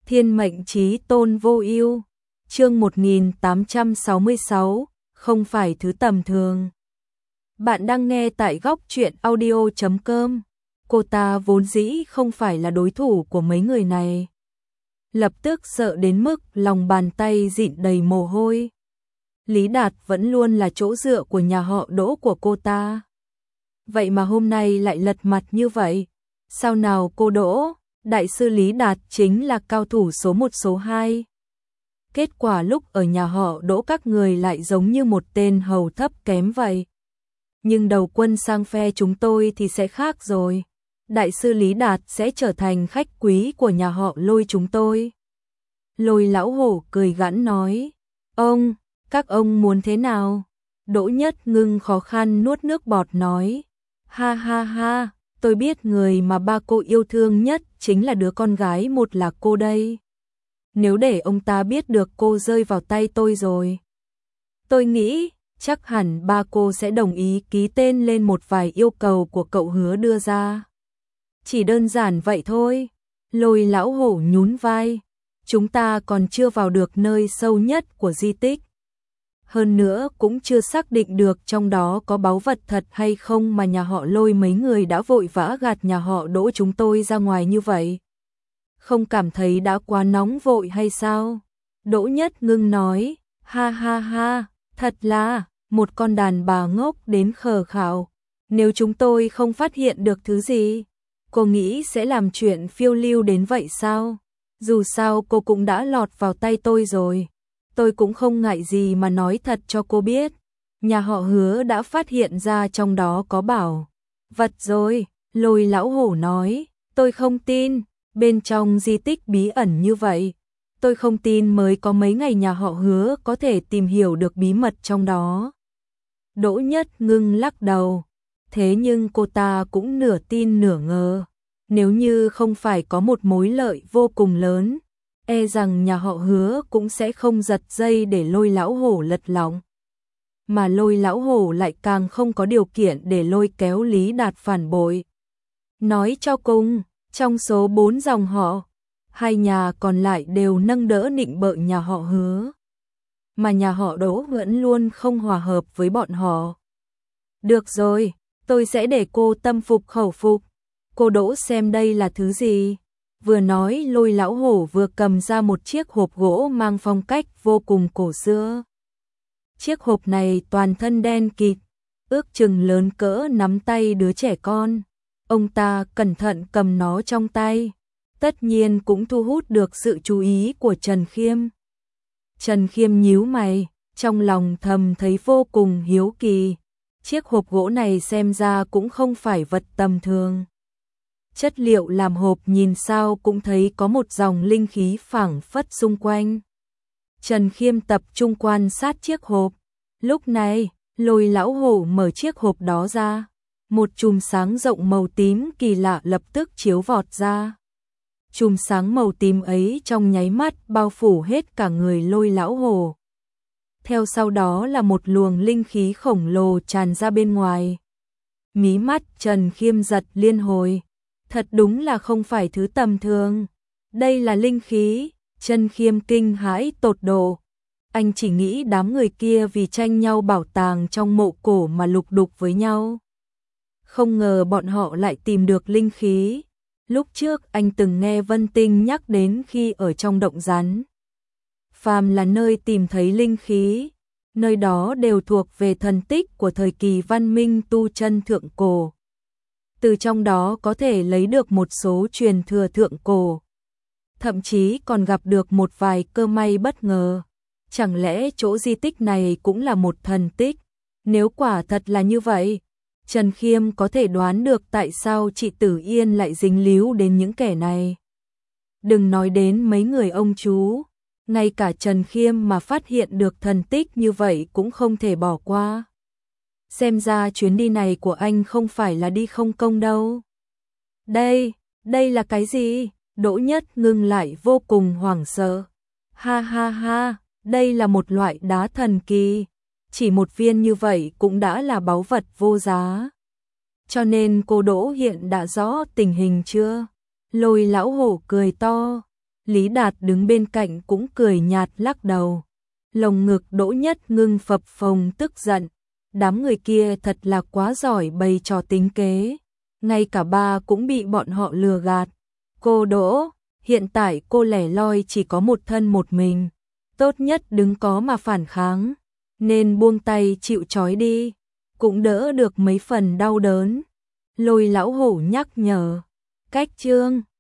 Thiên mệnh chí tôn vô ưu. Chương 1866, không phải thứ tầm thường. Bạn đang nghe tại góc truyện audio.com. Cô ta vốn dĩ không phải là đối thủ của mấy người này. Lập tức sợ đến mức lòng bàn tay dịn đầy mồ hôi. Lý Đạt vẫn luôn là chỗ dựa của nhà họ Đỗ của cô ta. Vậy mà hôm nay lại lật mặt như vậy. Sao nào cô Đỗ? Đại sư Lý Đạt chính là cao thủ số 1 số 2. Kết quả lúc ở nhà họ Đỗ các người lại giống như một tên hầu thấp kém vậy. Nhưng đầu quân sang phe chúng tôi thì sẽ khác rồi. Đại sư Lý Đạt sẽ trở thành khách quý của nhà họ Lôi chúng tôi. Lôi lão hổ cười gãn nói. Các ông muốn thế nào? Đỗ Nhất Ngưng khó khăn nuốt nước bọt nói. Ha ha ha, tôi biết người mà ba cô yêu thương nhất chính là đứa con gái một là cô đây. Nếu để ông ta biết được cô rơi vào tay tôi rồi, tôi nghĩ chắc hẳn ba cô sẽ đồng ý ký tên lên một vài yêu cầu của cậu Hứa đưa ra. Chỉ đơn giản vậy thôi. Lôi lão hổ nhún vai. Chúng ta còn chưa vào được nơi sâu nhất của di tích. Hơn nữa cũng chưa xác định được trong đó có báu vật thật hay không mà nhà họ Lôi mấy người đã vội vã gạt nhà họ Đỗ chúng tôi ra ngoài như vậy. Không cảm thấy đã quá nóng vội hay sao? Đỗ Nhất Ngưng nói. Ha ha ha, thật là một con đàn bà ngốc đến khờ khạo. Nếu chúng tôi không phát hiện được thứ gì, cô nghĩ sẽ làm chuyện phiêu lưu đến vậy sao? Dù sao cô cũng đã lọt vào tay tôi rồi. Tôi cũng không ngại gì mà nói thật cho cô biết. Nhà họ Hứa đã phát hiện ra trong đó có bảo vật rồi. Lôi lão hổ nói. Tôi không tin. Bên trong di tích bí ẩn như vậy, tôi không tin mới có mấy ngày nhà họ Hứa có thể tìm hiểu được bí mật trong đó. Đỗ Nhất Ngưng lắc đầu. Thế nhưng cô ta cũng nửa tin nửa ngờ. Nếu như không phải có một mối lợi vô cùng lớn, e rằng nhà họ Hứa cũng sẽ không giật dây để Lôi lão hổ lật lọng. Mà Lôi lão hổ lại càng không có điều kiện để lôi kéo Lý Đạt phản bội. Nói cho cùng, trong số 4 dòng họ, 2 nhà còn lại đều nâng đỡ nịnh bợ nhà họ Hứa. Mà nhà họ Đỗ vẫn luôn không hòa hợp với bọn họ. Được rồi, tôi sẽ để cô tâm phục khẩu phục. Cô Đỗ xem đây là thứ gì? Vừa nói Lôi lão hổ vừa cầm ra một chiếc hộp gỗ mang phong cách vô cùng cổ xưa. Chiếc hộp này toàn thân đen kịt, ước chừng lớn cỡ nắm tay đứa trẻ con. Ông ta cẩn thận cầm nó trong tay, tất nhiên cũng thu hút được sự chú ý của Trần Khiêm. Trần Khiêm nhíu mày, trong lòng thầm thấy vô cùng hiếu kỳ. Chiếc hộp gỗ này xem ra cũng không phải vật tầm thường. Chất liệu làm hộp nhìn sao cũng thấy có một dòng linh khí phảng phất xung quanh. Trần Khiêm tập trung quan sát chiếc hộp. Lúc này, Lôi lão hổ mở chiếc hộp đó ra. Một chùm sáng rộng màu tím kỳ lạ lập tức chiếu vọt ra. Chùm sáng màu tím ấy trong nháy mắt bao phủ hết cả người Lôi lão hổ. Theo sau đó là một luồng linh khí khổng lồ tràn ra bên ngoài. Mí mắt Trần Khiêm giật liên hồi. Thật đúng là không phải thứ tầm thường. Đây là linh khí. Trần Khiêm kinh hãi tột độ. Anh chỉ nghĩ đám người kia vì tranh nhau bảo tàng trong mộ cổ mà lục đục với nhau. Không ngờ bọn họ lại tìm được linh khí. Lúc trước anh từng nghe Vân Tinh nhắc đến khi ở trong động rắn. Phàm là nơi tìm thấy linh khí, nơi đó đều thuộc về thần tích của thời kỳ văn minh tu chân thượng cổ. Từ trong đó có thể lấy được một số truyền thừa thượng cổ. Thậm chí còn gặp được một vài cơ may bất ngờ. Chẳng lẽ chỗ di tích này cũng là một thần tích? Nếu quả thật là như vậy, Trần Khiêm có thể đoán được tại sao chị Tử Yên lại dính líu đến những kẻ này. Đừng nói đến mấy người ông chú, ngay cả Trần Khiêm mà phát hiện được thần tích như vậy cũng không thể bỏ qua. Xem ra chuyến đi này của anh không phải là đi không công đâu. Đây là cái gì? Đỗ Nhất Ngưng lại vô cùng hoảng sợ. Ha ha ha, đây là một loại đá thần kỳ. Chỉ một viên như vậy cũng đã là báu vật vô giá. Cho nên cô Đỗ hiện đã rõ tình hình chưa? Lôi lão hổ cười to. Lý Đạt đứng bên cạnh cũng cười nhạt lắc đầu. Lồng ngực Đỗ Nhất Ngưng phập phồng tức giận. Đám người kia thật là quá giỏi bày trò tính kế. Ngay cả ba cũng bị bọn họ lừa gạt. Cô Đỗ, hiện tại cô lẻ loi chỉ có một thân một mình. Tốt nhất đừng có mà phản kháng. Nên buông tay chịu trói đi. Cũng đỡ được mấy phần đau đớn. Lôi lão hổ nhắc nhở. Cách chương